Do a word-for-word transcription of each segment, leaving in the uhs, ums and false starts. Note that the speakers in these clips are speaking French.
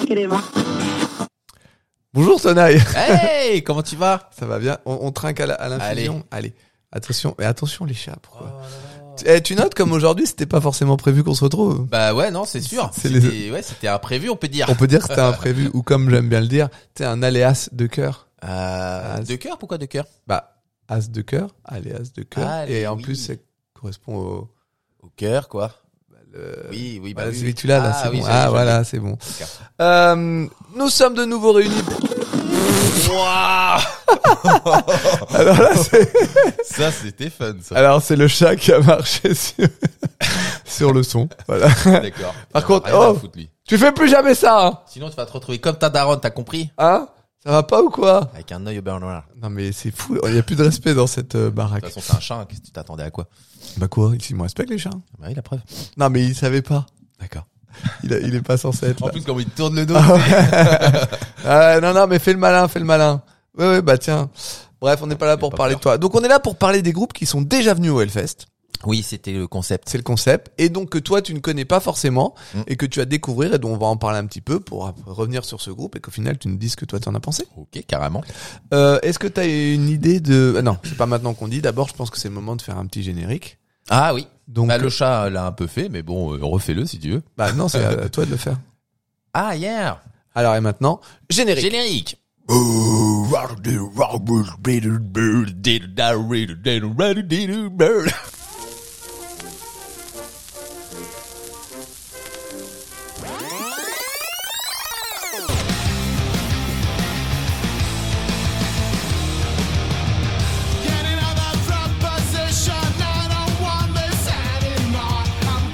crema. Bonjour Tonaï. Hey, comment tu vas? Ça va bien? On, on trinque à, la, à l'infusion. Allez. Allez. Attention, mais attention les chats, pourquoi? Oh, tu, eh, tu notes comme aujourd'hui, c'était pas forcément prévu qu'on se retrouve. Bah ouais, non, c'est sûr. C'est C'était, les- ouais, c'était imprévu, on peut dire. On peut dire que c'était imprévu, ou comme j'aime bien le dire, c'était un aléas de cœur. Euh, de cœur, pourquoi de cœur? Bah, as de cœur, aléas de cœur. Allez, et en oui. plus, ça correspond au... Au cœur, quoi. le- Oui, oui, bah Voilà, oui. celui que tu l'as, là, Ah, c'est oui, bon. j'avais- Ah, j'avais- voilà, c'est bon. D'accord. Euh, nous sommes de nouveau réunis. Waouh! Alors là, c'est... Ça, c'était fun, ça. Alors, c'est le chat qui a marché sur, sur le son. Voilà. D'accord. Par Il contre, en a rien à oh. foutre, lui. Tu fais plus jamais ça, hein? Sinon, tu vas te retrouver comme ta daronne, t'as compris? Hein? Ça va pas ou quoi? Avec un œil au beurre noir. Non, mais c'est fou. Il y a plus de respect dans cette euh, De baraque. toute façon, c'est un chat, hein. Qu'est-ce que tu t'attendais à quoi? Bah quoi? Ici, ils me respectent les chats. Bah oui, la preuve. Non, mais il savait pas. D'accord. Il, a, il est pas censé être En là. plus, quand il tourne le dos. Ah ouais. Ah, non, non, mais fais le malin, fais le malin. Ouais, ouais, bah tiens. Bref, on n'est pas là pour pas parler peur. de toi. Donc, on est là pour parler des groupes qui sont déjà venus au Hellfest. Oui, c'était le concept. C'est le concept. Et donc, que toi, tu ne connais pas forcément Mm. et que tu vas découvrir et dont on va en parler un petit peu pour après revenir sur ce groupe et qu'au final, tu nous dises ce que toi, t'en as pensé. Ok, carrément. Euh, est-ce que t'as une idée de... Ah non, c'est pas maintenant qu'on dit. D'abord, je pense que c'est le moment de faire un petit générique. Ah oui. Donc, Bah, le chat l'a un peu fait, mais bon, euh, refais-le si tu veux. bah non, c'est à toi de le faire. Ah, yeah. Alors, et maintenant, générique. Générique. Getting out of front position, I don't want this anymore.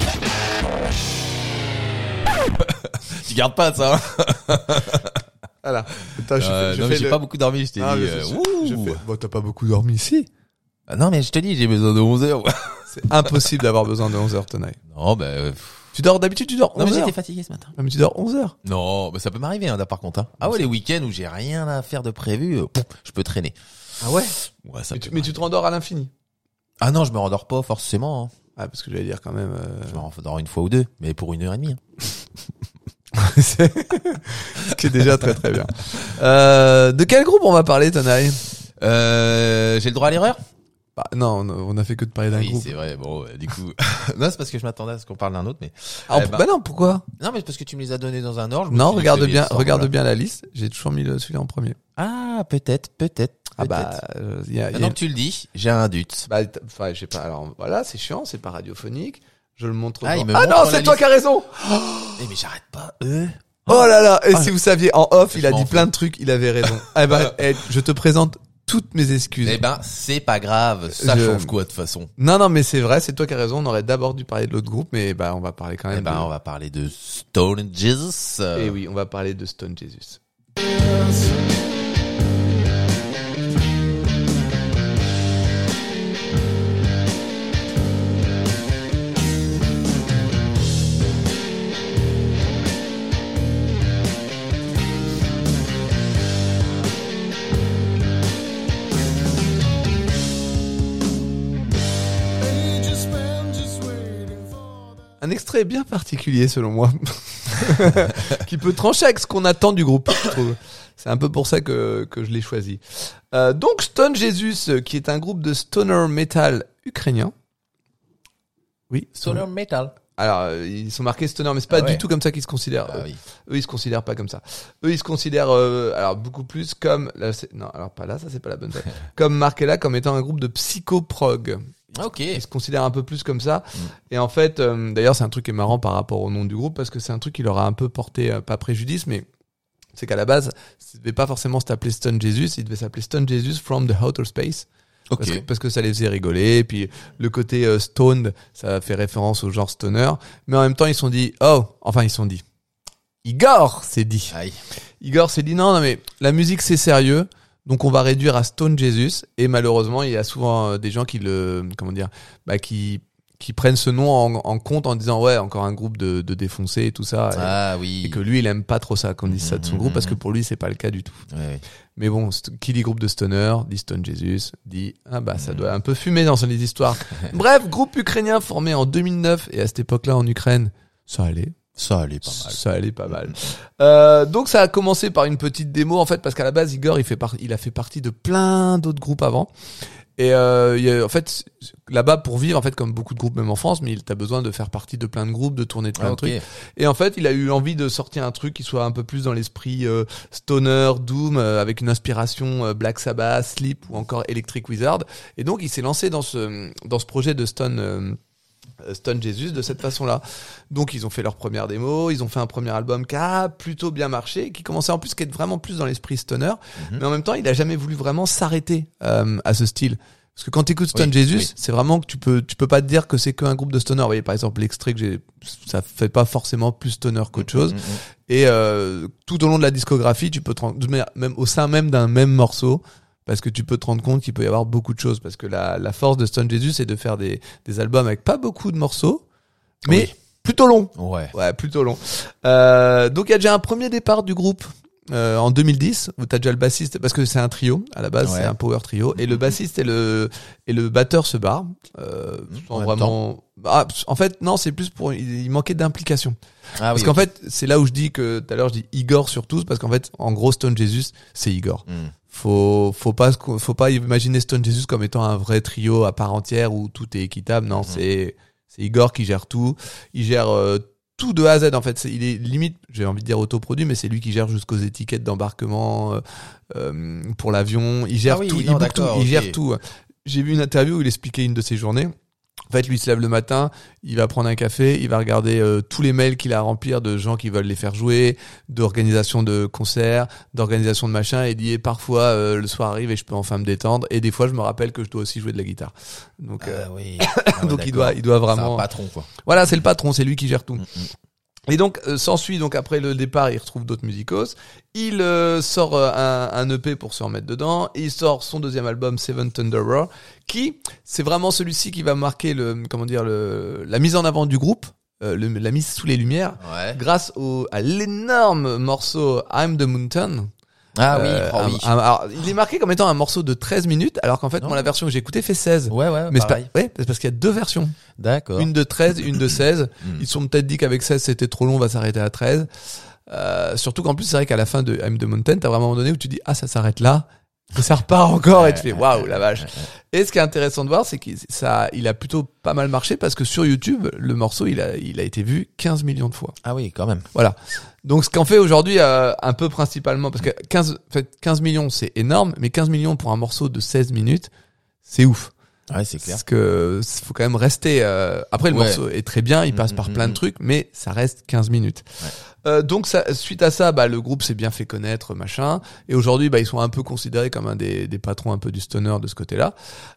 I'm Tu gardes pas ça, hein. Voilà. Attends, je Euh, fais, je non, fais mais j'ai le- pas beaucoup dormi, je t'ai Ah, dit. mais euh, je- ouh. je fais- Bon, t'as pas beaucoup dormi ici. Ah, non, mais je te dis, j'ai besoin de onze heures. C'est impossible d'avoir besoin de onze heures tonight. Non, bah, euh, pff. Tu dors, d'habitude, tu dors non, mais onze heures. j'étais fatigué ce matin. Ah, mais tu dors onze heures. Non, bah, ça peut m'arriver, hein, là, par contre, hein. Ah ouais, les week-ends où j'ai rien à faire de prévu, euh, pouf, je peux traîner. Ah ouais? Ouais, ça Mais peut tu, mais tu m'arriver. te rendors à l'infini. Ah non, je me rendors pas forcément, hein. Ah, parce que j'allais dire quand même, euh... Je me rendors une fois ou deux, mais pour une heure et demie, hein. c'est... ce qui est déjà très très bien. Euh, de quel groupe on va parler, Tonaï? Euh, j'ai le droit à l'erreur? Bah, non, on on a fait que de parler d'un Oui, groupe. c'est vrai, bon, euh, du coup. non, c'est parce que je m'attendais à ce qu'on parle d'un autre, mais. Ah, on Eh peut- ben- bah non, pourquoi? Non, mais c'est parce que tu me les as donnés dans un ordre. je me Non, suis dit, regarde je vais bien, les sortir, regarde voilà. bien la liste. J'ai toujours mis le, celui-là en premier. Ah, peut-être, peut-être. Ah peut-être. bah, euh, y a, y a Maintenant une- que tu le dis, j'ai un doute. bah, t- enfin, je sais pas. Alors voilà, c'est chiant, c'est pas radiophonique. Je le montre. Ah, devant- il me ah montre non, la c'est toi liste. qui as raison. Eh, mais j'arrête pas, eux. Oh là là. Et Ah. si vous saviez, en off, il a Je m'en dit fous. plein de trucs. Il avait raison. Eh ben, eh, je te présente toutes mes excuses. Eh ben, c'est pas grave. Ça Je- change quoi, de toute façon? Non, non, mais c'est vrai, c'est toi qui as raison. On aurait d'abord dû parler de l'autre groupe, mais bah, on va parler quand Eh même. ben, de... on va parler de Stone Jesus. Eh oui, on va parler de Stone Jesus. ages spent just waiting for the Un extrait bien particulier selon moi, qui peut trancher avec ce qu'on attend du groupe, je trouve. C'est un peu pour ça que, que je l'ai choisi. Euh, donc Stone Jesus, euh, qui est un groupe de stoner metal ukrainien. Oui. Solar Metal. Alors, euh, ils sont marqués stoner, mais c'est pas Ah ouais. du tout comme ça qu'ils se considèrent. Ah eux. oui. Eux, ils se considèrent pas comme ça. Eux, ils se considèrent, euh, alors beaucoup plus comme, là, c'est- non, alors pas là, ça c'est pas la bonne taille. Comme marqué là, comme étant un groupe de psychoprog. Ok. Ils se considèrent un peu plus comme ça. Mm. Et en fait, euh, d'ailleurs, c'est un truc qui est marrant par rapport au nom du groupe parce que c'est un truc qui leur a un peu porté, euh, pas préjudice, mais c'est qu'à la base, ça devait pas forcément s'appeler Stone Jesus, il devait s'appeler Stone Jesus from the Outer Space. Ok. Parce que, parce que ça les faisait rigoler. Et puis le côté euh, stoned, ça fait référence au genre stoner. Mais en même temps, ils se sont dit, oh, enfin, ils se sont dit. Igor s'est dit. Aïe. Igor s'est dit, non, non, mais la musique, c'est sérieux. Donc on va réduire à Stone Jesus. Et malheureusement, il y a souvent euh, des gens qui le, comment dire, bah, qui, qui prennent ce nom en, en compte en disant, ouais, encore un groupe de, de défoncés et tout ça. Et- Ah oui. Et que lui, il aime pas trop ça qu'on dise ça de son Mhm, groupe parce que mhm. pour lui, c'est pas le cas du tout. Ouais, ouais. Mais bon, st- qui dit groupe de stoner, dit Stone Jesus, dit ah bah ça doit un peu fumer dans les histoires. Bref, groupe ukrainien formé en deux mille neuf et à cette époque-là en Ukraine, ça allait. Ça allait pas mal. Ça allait pas mal. Euh, donc ça a commencé par une petite démo en fait parce qu'à la base Igor il fait par... il a fait partie de plein d'autres groupes avant. Et euh, il y a, en fait là-bas pour vivre en fait comme beaucoup de groupes même en France, mais t'as besoin de faire partie de plein de groupes, de tourner de plein Ah, de ok. trucs. Et en fait il a eu envie de sortir un truc qui soit un peu plus dans l'esprit euh, stoner, doom, euh, avec une inspiration euh, Black Sabbath, Sleep ou encore Electric Wizard. Et donc il s'est lancé dans ce dans ce projet de Stone. Euh, Stone Jesus de cette façon-là. Donc ils ont fait leur première démo, ils ont fait un premier album qui a plutôt bien marché, qui commençait en plus qui est vraiment plus dans l'esprit stoner, Mhm. mais en même temps il a jamais voulu vraiment s'arrêter euh, à ce style. Parce que quand t'écoutes Stone Oui, Jesus, oui. c'est vraiment que tu peux tu peux pas te dire que c'est qu'un groupe de stoner. Vous voyez par exemple l'extrait que j'ai, ça fait pas forcément plus stoner qu'autre chose. Mhm. Et euh, tout au long de la discographie, tu peux te rendre, même au sein même d'un même morceau, parce que tu peux te rendre compte qu'il peut y avoir beaucoup de choses. Parce que la, la force de Stone Jesus, c'est de faire des, des albums avec pas beaucoup de morceaux, mais Oui. plutôt longs. Ouais. Ouais, plutôt long. Euh, donc il y a déjà un premier départ du groupe euh, en deux mille dix où t'as déjà le bassiste, parce que c'est un trio à la base, Ouais. c'est un power trio, et le bassiste et le et le batteur se barrent. Euh, sans en même vraiment. Ah, en fait, non, c'est plus pour il, il manquait d'implication. Ah Parce oui. qu'en ok. fait, c'est là où je dis que tout à l'heure je dis Igor surtout, parce qu'en fait, en gros, Stone Jesus, c'est Igor. Hmm. Faut faut pas faut pas imaginer Stone Jesus comme étant un vrai trio à part entière où tout est équitable. Non, Mhm. c'est c'est Igor qui gère tout. Il gère euh, tout de A à Z en fait. C'est, il est limite, j'ai envie de dire autoproduit, mais c'est lui qui gère jusqu'aux étiquettes d'embarquement euh, euh, pour l'avion. Il gère Ah oui, tout. non, il book tout. d'accord, Il ok. gère tout. J'ai vu une interview où il expliquait une de ses journées. En fait, lui il se lève le matin, il va prendre un café, il va regarder euh, tous les mails qu'il a à remplir de gens qui veulent les faire jouer, d'organisation de concerts, d'organisation de machin, et il dit et parfois euh, le soir arrive et je peux enfin me détendre, et des fois je me rappelle que je dois aussi jouer de la guitare. Donc, euh, Ah oui. Ah ouais, donc il d'accord. doit, il doit C'est vraiment. un patron quoi. Voilà, c'est le patron, c'est lui qui gère tout. Mm, mm. Et donc euh, s'ensuit donc après le départ, il retrouve d'autres musicos. Il euh, sort euh, un, un E P pour se remettre dedans. Et il sort son deuxième album Seven Thunder Roar, qui c'est vraiment celui-ci qui va marquer le comment dire le la mise en avant du groupe, euh, le, la mise sous les lumières, Ouais. grâce au à l'énorme morceau I'm the Mountain. Ah oui. Euh, oh oui. un- un- alors, il est marqué comme étant un morceau de treize minutes, alors qu'en fait Non. moi la version que j'ai écoutée fait seize. Ouais ouais. Mais c'est pas, pareil. ouais, c'est parce qu'il y a deux versions. D'accord. Une de treize, une de seize. Mm. Ils se sont peut-être dit qu'avec seize c'était trop long, on va s'arrêter à treize. Euh, surtout qu'en plus c'est vrai qu'à la fin de I'm the Mountain, t'as vraiment un moment donné où tu dis ah ça s'arrête là, et ça repart encore et tu fais waouh la vache. Et ce qui est intéressant de voir, c'est qu'il ça, il a plutôt pas mal marché parce que sur YouTube, le morceau il a, il a été vu quinze millions de fois. Ah oui quand même. Voilà. Donc ce qu'on fait aujourd'hui, euh, un peu principalement, parce que quinze, en fait, quinze millions c'est énorme, mais quinze millions pour un morceau de seize minutes, c'est ouf. Ouais c'est clair. Parce que faut quand même rester. Euh... Après le Ouais. morceau est très bien, il passe Mm, par mm, plein mm. de trucs, mais ça reste quinze minutes. Ouais. Euh, donc ça, suite à ça, bah le groupe s'est bien fait connaître, machin. Et aujourd'hui, bah ils sont un peu considérés comme un des, des patrons un peu du stoner de ce côté-là.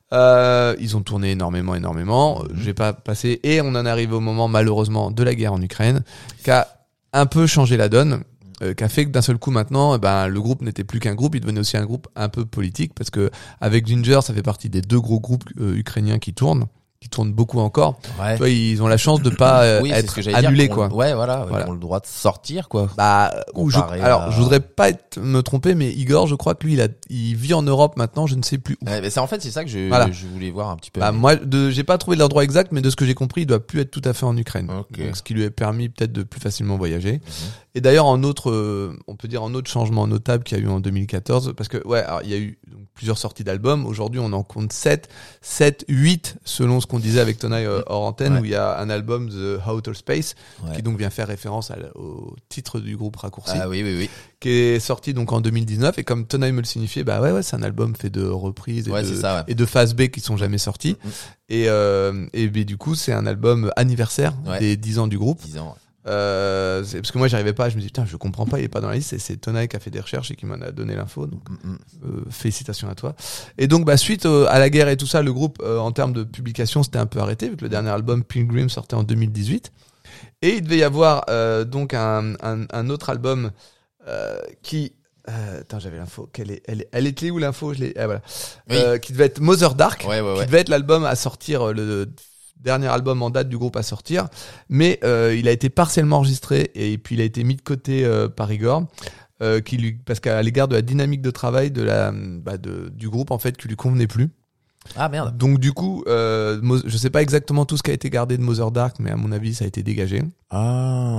Euh, ils ont tourné énormément, énormément. Mhm. J'ai pas passé. Et on en arrive au moment malheureusement de la guerre en Ukraine, qui a un peu changé la donne. Euh, qui a fait que d'un seul coup maintenant, eh ben le groupe n'était plus qu'un groupe, il devenait aussi un groupe un peu politique parce que avec Ginger, ça fait partie des deux gros groupes euh, ukrainiens qui tournent, qui tournent beaucoup encore. Ouais. Tu vois, ils ont la chance de pas euh, Oui, c'est être ce que j'allais annulés dire, quoi. qu'on- Ouais voilà. ouais, Voilà. Qu'on a le droit de sortir quoi. Bah, ou je, Comparé alors à- je voudrais pas être, me tromper, mais Igor, je crois que lui, il a, il vit en Europe maintenant, je ne sais plus où. Ouais, mais c'est en fait c'est ça que je Voilà. je voulais voir un petit peu. Bah mais- moi, de, j'ai pas trouvé l'endroit exact, mais de ce que j'ai compris, il doit plus être tout à fait en Ukraine. Ok. Donc, ce qui lui a permis peut-être de plus facilement voyager. Mhm. Et d'ailleurs, en autre, euh, on peut dire en autre changement notable qu'il y a eu en deux mille quatorze, parce que ouais, alors, il y a eu donc, plusieurs sorties d'albums. Aujourd'hui, on en compte sept, sept, huit, selon ce qu'on disait avec Tonai euh, hors antenne, Ouais. où il y a un album The Outer Space, Ouais. qui donc vient faire référence à l- au titre du groupe raccourci, Ah oui oui oui. qui est sorti donc en deux mille dix-neuf. Et comme Tonai me le signifiait, bah ouais, ouais, c'est un album fait de reprises et Ouais, de, c'est ça, ouais. et de phases B qui sont jamais sortis. Mhm. Et, euh, et ben, du coup, c'est un album anniversaire Ouais. des dix ans du groupe. dix ans. Euh, c'est parce que moi j'arrivais pas, je me dis putain je comprends pas, il est pas dans la liste, et c'est Tonai qui a fait des recherches et qui m'en a donné l'info, donc Mm, mm. euh, félicitations à toi. Et donc bah suite euh, à la guerre et tout ça, le groupe euh, en termes de publication c'était un peu arrêté vu que le dernier album Pilgrim sortait en deux mille dix-huit, et il devait y avoir euh, donc un, un, un autre album euh, qui euh, attends j'avais l'info, quelle est, elle, est- elle était où l'info, je l'ai, ah, voilà, Oui. euh, qui devait être Mother Dark, Ouais ouais qui ouais. devait être l'album à sortir, euh, le dernier album en date du groupe à sortir, mais euh, il a été partiellement enregistré et puis il a été mis de côté euh, par Igor, euh, qui lui, parce qu'à l'égard de la dynamique de travail de la, bah, de, du groupe en fait, qui lui convenait plus. Ah merde. Donc du coup, euh, Mo- je sais pas exactement tout ce qui a été gardé de Mother Dark, mais à mon avis ça a été dégagé. Ah.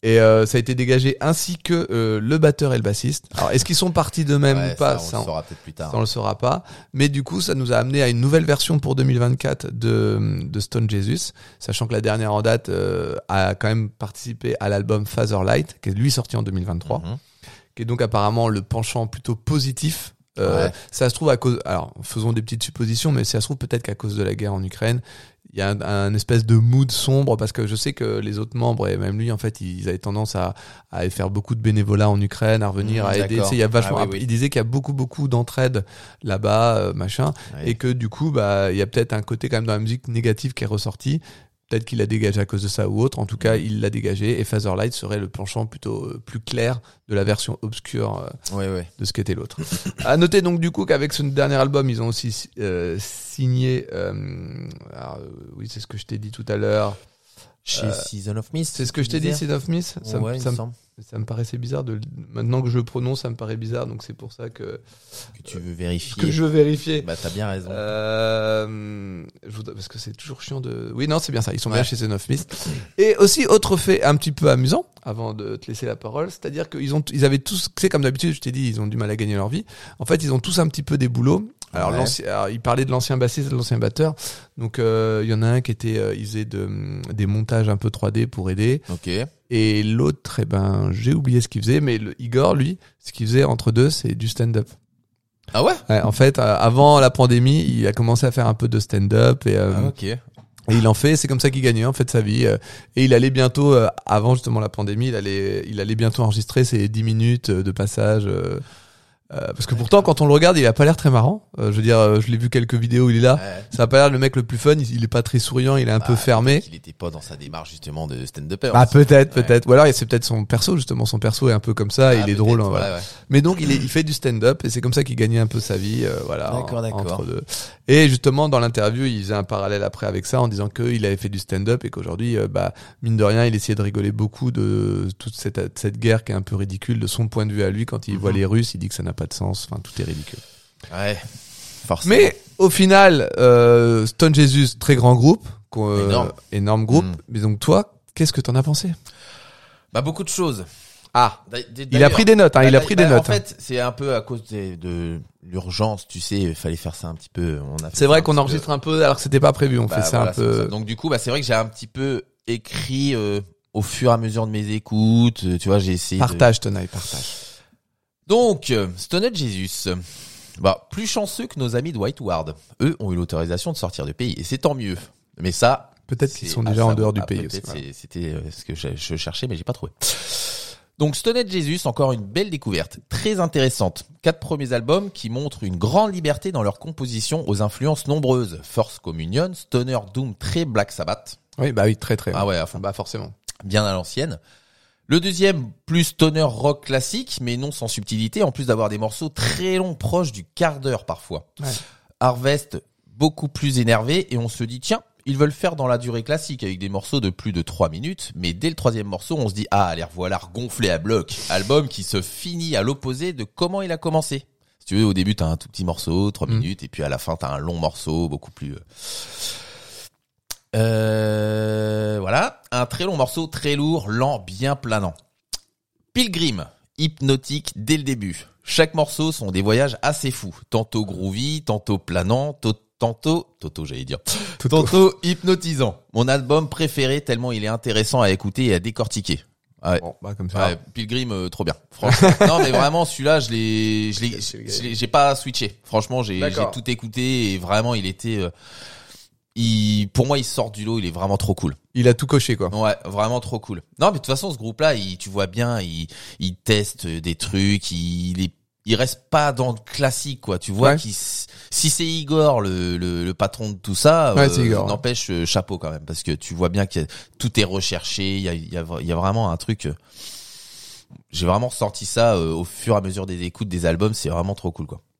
Et euh, ça a été dégagé ainsi que euh, le batteur et le bassiste. Alors, est-ce qu'ils sont partis d'eux-mêmes Ouais, ou pas? ça, on le saura peut-être plus tard. Ça, on le saura pas. Mais du coup, ça nous a amené à une nouvelle version pour deux mille vingt-quatre de, de Stone Jesus, sachant que la dernière en date euh, a quand même participé à l'album Fatherlight, qui est lui sorti en deux mille vingt-trois, Mhm. qui est donc apparemment le penchant plutôt positif. Euh, Ouais. Ça se trouve à cause, alors faisons des petites suppositions, mais ça se trouve peut-être qu'à cause de la guerre en Ukraine, il y a un, un espèce de mood sombre, parce que je sais que les autres membres et même lui, en fait, ils avaient tendance à, à aller faire beaucoup de bénévolat en Ukraine, à revenir, Mmh, à aider. d'accord. Tu sais, il y a vachement, Ah oui, oui. il disait qu'il y a beaucoup beaucoup d'entraide là-bas, euh, machin, Ouais. et que du coup, bah, il y a peut-être un côté quand même dans la musique négatif qui est ressorti. Peut-être qu'il l'a dégagé à cause de ça ou autre. En tout cas, il l'a dégagé. Et Fatherlight serait le penchant plutôt euh, plus clair de la version obscure euh, Ouais, ouais. de ce qu'était l'autre. À noter donc du coup qu'avec ce dernier album, ils ont aussi euh, signé. Euh, alors, euh, oui, c'est ce que je t'ai dit tout à l'heure. Chez Euh, Season of Mist. C'est ce que je t'ai dit, Seed of Mist. Ça, me- Ouais, il ça, me me- semble ça me paraissait bizarre de. Maintenant que je le prononce, ça me paraît bizarre. Donc c'est pour ça que que tu veux vérifier. que je veux vérifier. Bah, t'as bien raison. Euh, je voudrais- parce que c'est toujours chiant de. Oui, non, c'est bien ça. Ils sont Ouais. bien chez Seed of Mist. Et aussi autre fait un petit peu amusant, avant de te laisser la parole, c'est-à-dire qu'ils ont, ils avaient tous, c'est comme d'habitude, je t'ai dit, ils ont du mal à gagner leur vie. En fait, ils ont tous un petit peu des boulots. Alors, Ouais. l'ancien, alors, il parlait de l'ancien bassiste, de l'ancien batteur. Donc, euh, il y en a un qui était, euh, il faisait de, des montages un peu trois D pour aider. Ok. Et l'autre, eh ben, j'ai oublié ce qu'il faisait, mais le Igor, lui, ce qu'il faisait entre deux, c'est du stand-up. Ah ouais? Ouais, en fait, euh, avant la pandémie, il a commencé à faire un peu de stand-up et, euh, Ah, ok. et il en fait. C'est comme ça qu'il gagnait en fait sa vie. euh, Et il allait bientôt, euh, avant justement la pandémie, il allait, il allait bientôt enregistrer ses dix minutes euh, de passage. euh, euh, parce que pourtant, quand on le regarde, il a pas l'air très marrant. Euh, je veux dire, euh, je l'ai vu quelques vidéos où il est là. Ouais. Ça a pas l'air le mec le plus fun. Il, il est pas très souriant. Il est un peu Bah, fermé. Il était pas dans sa démarche justement de stand-upper. Ah peut-être, Ouais. peut-être. Ou alors c'est peut-être son perso justement. Son perso est un peu comme ça. Ah, il est peut-être, drôle. hein, voilà. voilà, ouais. Mais donc il, est, il fait du stand-up et c'est comme ça qu'il gagnait un peu sa vie, euh, voilà. D'accord, en- d'accord. entre deux. Et justement dans l'interview, il faisait un parallèle après avec ça en disant qu'il avait fait du stand-up et qu'aujourd'hui, euh, bah mine de rien, il essayait de rigoler beaucoup de toute cette, cette guerre qui est un peu ridicule de son point de vue à lui quand il Mhm. voit les Russes, il dit que ça n'a pas de sens. Enfin, tout est ridicule. Ouais. Forcément. Mais au final, euh, Stone Jesus, très grand groupe, qu'on- euh, Énorme. énorme groupe. Mm. Mais donc toi, qu'est-ce que t'en as pensé? Bah, beaucoup de choses. Ah, D'a- d- il a pris des notes, hein, Bah, il a d'a- pris bah, des notes. En hein. fait, c'est un peu à cause de, de l'urgence, tu sais, il fallait faire ça un petit peu. On a fait C'est ça vrai un qu'on petit enregistre un peu alors que c'était pas prévu. On peu. fait Bah, ça voilà, un c'est pour peu. ça. Donc du coup, bah c'est vrai que j'ai un petit peu écrit euh, au fur et à mesure de mes écoutes. euh, Tu vois, j'ai essayé. de- Partage, Tonaï, partage. Donc, euh, Stoned Jesus. Bah, plus chanceux que nos amis de White Ward. Eux ont eu l'autorisation de sortir du pays et c'est tant mieux. Mais ça, Peut-être qu'ils c'est sont à déjà en savoir. dehors du Ah, pays peut-être, aussi. voilà. c'est- C'était euh, ce que je, je cherchais, mais j'ai pas trouvé. Donc, Stoned Jesus, encore une belle découverte, très intéressante. Quatre premiers albums qui montrent une grande liberté dans leur composition aux influences nombreuses. First Communion, Stoner Doom, très Black Sabbath. Oui, bah oui, très très. Ah ouais, à fond. Bah forcément. Bien à l'ancienne. Le deuxième, plus stoner rock classique, mais non sans subtilité, en plus d'avoir des morceaux très longs, proches du quart d'heure parfois. Ouais. Harvest, beaucoup plus énervé, et on se dit, tiens, ils veulent faire dans la durée classique, avec des morceaux de plus de trois minutes, mais dès le troisième morceau, on se dit, ah, les revoilà gonflés à bloc. Album qui se finit à l'opposé de comment il a commencé. Si tu veux, au début, t'as un tout petit morceau, trois Mm. minutes, et puis à la fin, t'as un long morceau, beaucoup plus... euh, Euh, voilà, un très long morceau, très lourd, lent, bien planant. Pilgrim, hypnotique dès le début. Chaque morceau sont des voyages assez fous, tantôt groovy, tantôt planant, to- tantôt, Toto j'allais dire, tantôt hypnotisant. Mon album préféré tellement il est intéressant à écouter et à décortiquer. Ouais. Bon, bah comme ça. Ouais, Pilgrim, euh, trop bien. Franchement. Non, mais vraiment, celui-là, je l'ai, je l'ai, je l'ai- j'ai pas switché. Franchement, j'ai, j'ai D'accord. tout écouté et vraiment, il était, euh, il, pour moi, il sort du lot, il est vraiment trop cool. Il a tout coché quoi. Ouais, vraiment trop cool. Non, mais de toute façon, ce groupe-là, il, tu vois bien, il, il teste des trucs, il, il est, il reste pas dans le classique, quoi. Tu vois Ouais. qu'il, si c'est Igor, le, le, le patron de tout ça, Ouais, c'est Igor, ouais. n'empêche, euh, chapeau quand même, parce que tu vois bien que tout est recherché, il y a, il y a, il y a vraiment un truc, euh, j'ai vraiment ressenti ça euh, au fur et à mesure des écoutes des albums, c'est vraiment trop cool, quoi.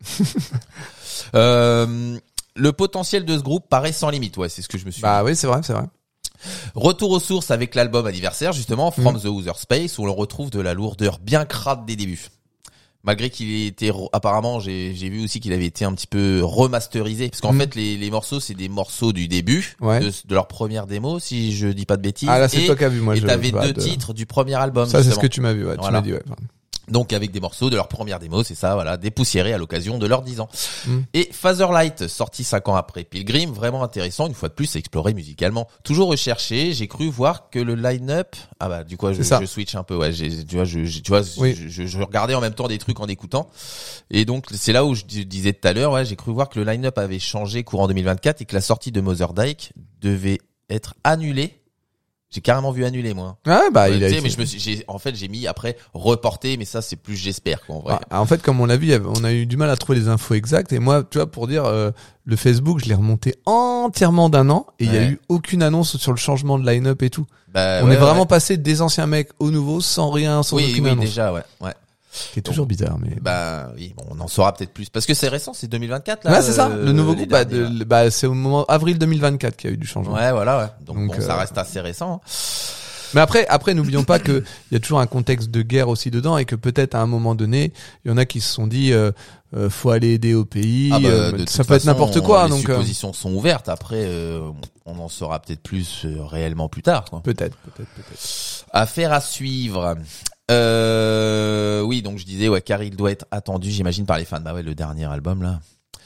euh, le potentiel de ce groupe paraît sans limite, ouais, c'est ce que je me suis dit. Bah oui, c'est vrai, c'est vrai. Retour aux sources avec l'album anniversaire, justement, From Mm. the Other Space, où l'on retrouve de la lourdeur bien crade des débuts. Malgré qu'il était re- apparemment, j'ai j'ai vu aussi qu'il avait été un petit peu remasterisé, parce qu'en Mhm. fait les les morceaux c'est des morceaux du début Ouais. de, de leur première démo, si je dis pas de bêtises. Ah là, c'est et, toi qui as vu, moi. et je- t'avais je vois deux de- titres du premier album. Ça, c'est ce justement. que tu m'as vu, ouais. Tu Voilà. m'as dit, ouais. Enfin, Donc avec des morceaux de leur première démo, c'est ça, voilà, dépoussiérés à l'occasion de leurs dix ans. Mm. Et Fatherlight, sorti cinq ans après Pilgrim, vraiment intéressant, une fois de plus, exploré musicalement. Toujours recherché, j'ai cru voir que le line-up, ah bah du coup je, C'est ça. je switch un peu, ouais, j'ai, tu vois, je, je- tu vois, Oui. je, je, je regardais en même temps des trucs en écoutant. Et donc c'est là où je dis- disais tout à l'heure, ouais, j'ai cru voir que le line-up avait changé courant deux mille vingt-quatre et que la sortie de Mother Dyke devait être annulée. J'ai carrément vu annuler moi. Ah, bah, Ouais, il a tu sais, été- mais je me suis, j'ai, en fait, j'ai mis après reporté, mais ça, c'est plus j'espère, quoi, en vrai. Ah, en fait, comme on l'a vu, il y avait- on a eu du mal à trouver les infos exactes. Et moi, tu vois, pour dire, euh, le Facebook, je l'ai remonté entièrement d'un an et il y a Ouais. eu aucune annonce sur le changement de line-up et tout. Bah, on ouais, est vraiment ouais. passé des anciens mecs aux nouveaux sans rien, sans Oui, aucune oui, annonce. déjà, ouais, ouais. Qui est toujours bizarre, mais. Bah, oui, bon, on en saura peut-être plus. Parce que c'est récent, c'est deux mille vingt-quatre, là. Ouais, c'est ça. euh, Le nouveau les groupe, bah, derniers, de- bah, c'est au moment avril deux mille vingt-quatre qu'il y a eu du changement. ouais. Ouais, voilà, ouais. Donc, Donc, bon, ça euh, reste assez récent. hein. Mais après, après, n'oublions pas que il y a toujours un contexte de guerre aussi dedans et que peut-être à un moment donné, il y en a qui se sont dit, euh, euh, faut aller aider au pays. Ah bah, euh, de toute ça peut être façon, n'importe quoi, Les donc euh, suppositions sont ouvertes. Après, euh, on en saura peut-être plus euh, réellement plus tard, quoi. peut-être, peut-être, peut-être. Affaire à suivre. Euh, oui, donc je disais, ouais, car il doit être attendu, j'imagine, par les fans. Bah ouais, le dernier album, là.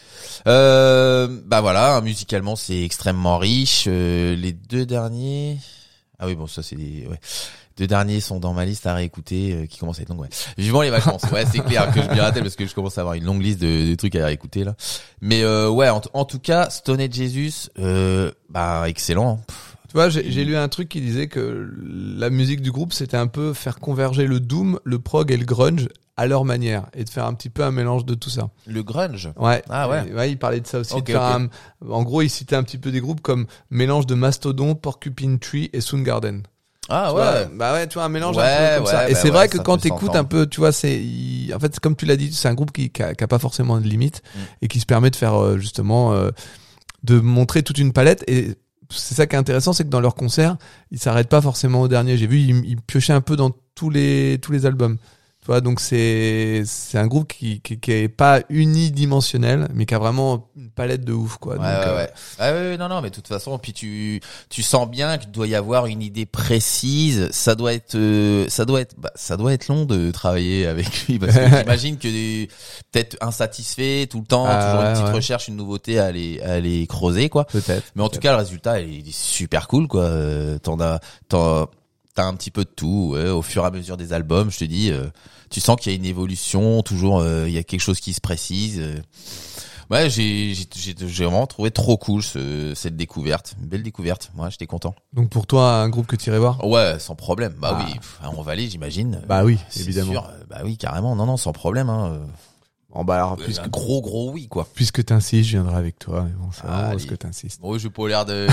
Euh, bah voilà, musicalement, c'est extrêmement riche. Euh, les deux derniers... Ah oui, bon, ça, c'est des... Ouais. Deux derniers sont dans ma liste à réécouter, euh, qui commencent à être longues, ouais. Vivement les vacances. Ouais, c'est clair que je m'y rappelle parce que je commence à avoir une longue liste de, de trucs à réécouter, là. Mais, euh, ouais, en, en tout cas, Stone Age Jesus, euh, bah, excellent. Pff, Tu vois, j'ai j'ai lu un truc qui disait que la musique du groupe, c'était un peu faire converger le doom, le prog et le grunge à leur manière et de faire un petit peu un mélange de tout ça. le grunge. Ouais. Ah ouais. Et ouais, il parlait de ça aussi. Ok, de faire ok. un- en gros, il citait un petit peu des groupes comme mélange de Mastodon, Porcupine Tree et Soundgarden. Ah Tu ouais. vois, bah ouais, tu vois, un mélange Ouais, un peu comme ouais, ça. Et bah c'est ouais, vrai que ça quand peut t'écoutes s'entendre. un peu, tu vois, c'est, il- en fait, comme tu l'as dit, c'est un groupe qui, qui, a, qui a pas forcément de limite Mm. et qui se permet de faire euh, justement, euh, de montrer toute une palette. Et c'est ça qui est intéressant, c'est que dans leurs concerts, ils s'arrêtent pas forcément au dernier. J'ai vu, ils, ils piochaient un peu dans tous les tous les albums. Tu vois, donc c'est c'est un groupe qui, qui qui est pas unidimensionnel, mais qui a vraiment une palette de ouf, quoi. Ouais, donc, ouais, euh, ouais. Ah ouais, ouais, non, non, mais de toute façon, puis tu, tu sens bien qu'il doit y avoir une idée précise. Ça doit être, euh, ça doit être, bah, ça doit être long de travailler avec lui parce que j'imagine que des- peut-être insatisfait tout le temps, Ah, toujours une ouais, petite ouais. recherche, une nouveauté à aller, à aller creuser, quoi. peut-être. Mais en tout cas, le résultat, il est, il est super cool, quoi. Euh, T'en as, t'en, t'as un petit peu de tout, ouais, au fur et à mesure des albums, je te dis, euh, tu sens qu'il y a une évolution, toujours, euh, il y a quelque chose qui se précise. euh. Ouais, j'ai, j'ai, j'ai, j'ai vraiment trouvé trop cool ce, cette découverte, une belle découverte. Moi, j'étais content. Donc pour toi, un groupe que tu irais voir? Ouais, sans problème. Bah Ah. oui, pff, en Valais, j'imagine. Bah oui, C'est évidemment. sûr. Euh, Bah oui, carrément. Non, non, sans problème. Hein. Bon bah alors, Euh, puisque un gros, gros oui, quoi. puisque t'insistes, je viendrai avec toi. Mais bon, c'est Ah, vraiment parce allez. que t'insistes. Bon, j'ai pas l'air de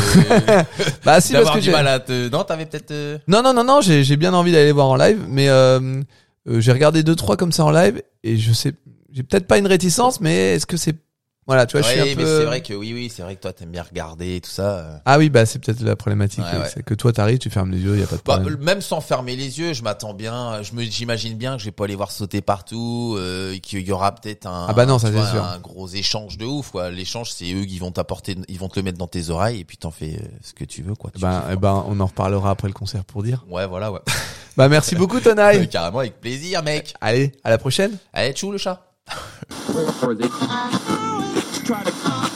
Bah si, parce d'avoir que du j'ai. mal à te. Non, t'avais peut-être. euh, Non, non, non, non, j'ai j'ai bien envie d'aller voir en live, mais euh, euh, j'ai regardé deux trois comme ça en live et je sais, j'ai peut-être pas une réticence, mais est-ce que c'est, voilà, tu vois, je Ouais, suis un mais peu. c'est vrai que oui, oui, c'est vrai que toi t'aimes bien regarder et tout ça. euh. Ah oui, bah c'est peut-être la problématique, Ouais, euh, ouais. c'est que toi t'arrives, tu fermes les yeux, y a pas de Bah, problème. même sans fermer les yeux, je m'attends bien. Je me, j'imagine bien que je vais pas les voir sauter partout, euh, qu'il y aura peut-être un, Ah bah non, ça, tu c'est vois, sûr. un gros échange de ouf. Quoi. L'échange, c'est eux qui vont t'apporter, ils vont te le mettre dans tes oreilles et puis t'en fais euh, ce que tu veux, quoi. Tu Ben, kiffes, eh quoi. ben, on en reparlera après le concert pour dire. Ouais, voilà, ouais. Bah merci beaucoup Tonai. Carrément avec plaisir, mec. Allez, à la prochaine. Allez, tchou le chat. Try to